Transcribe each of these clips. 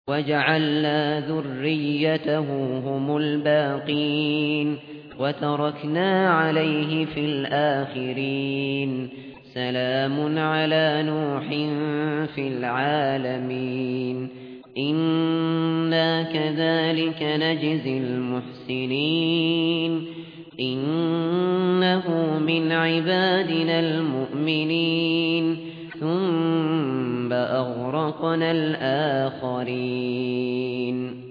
وجعلنا ذريته هم الباقين وتركنا عليه في الآخرين سلام على نوح في العالمين إنا كذلك نجزي المحسنين إنه من عبادنا المؤمنين ثم أغرقنا الآخرين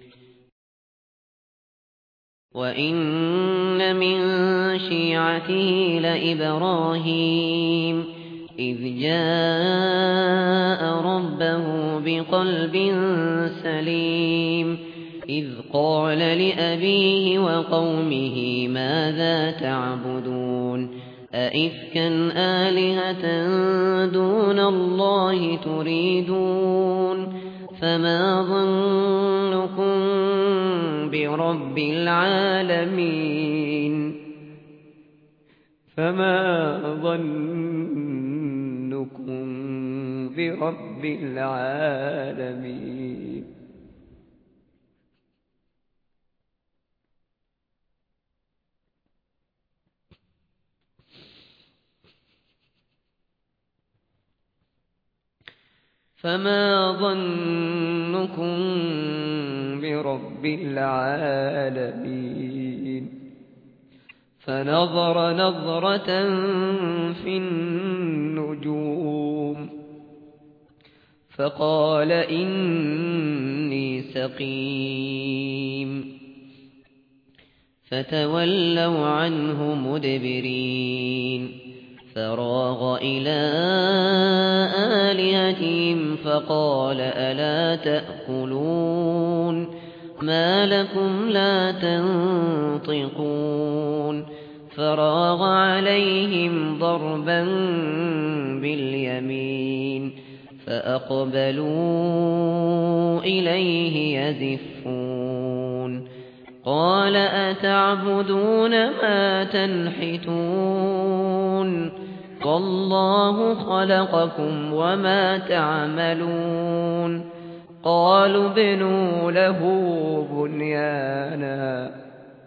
وإن من شيعته لإبراهيم إذ جاء ربه بقلب سليم إذ قال لأبيه وقومه ماذا تعبدون أئفكا آلهة دون الله تريدون فما ظنكم برب العالمين فما ظنكم برب العالمين فما ظنكم برب العالمين فنظر نظرة في النجوم فقال إني سقيم فتولوا عنه مدبرين فراغ إلى آلهتهم فقال ألا تأكلون ما لكم لا تنطقون فراغ عليهم ضربا باليمين فأقبلوا إليه يزفون قال أتعبدون ما تنحتون والله خلقكم وما تعملون قالوا ابنوا له بنيانا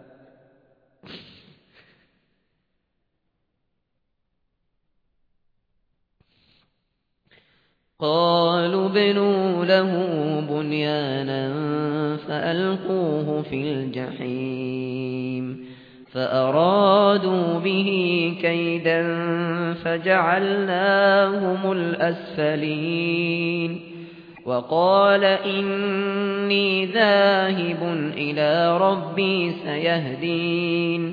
فألقوه في الجحيم فأرادوا به كيدا فجعلناهم الأسفلين وقال إني ذاهب إلى ربي سيهدين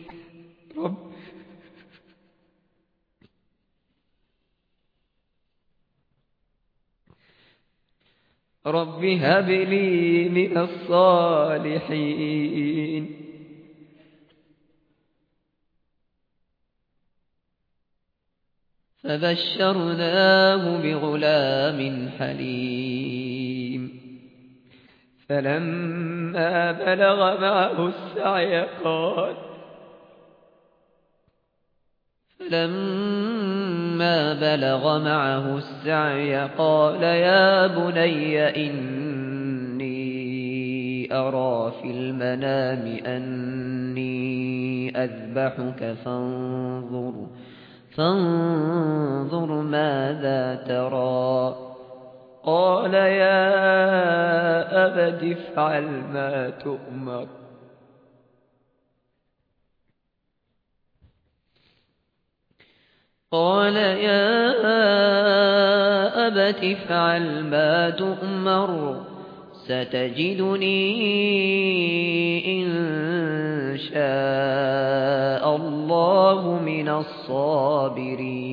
رب هب لي من الصالحين فبشرناه بغلام حليم فلما بلغ معه السعي قال يا بني إني أرى في المنام أني أذبحك فانظر ماذا ترى قال يا أبت افعل ما تؤمر ستجدني إن شاء الله من الصابرين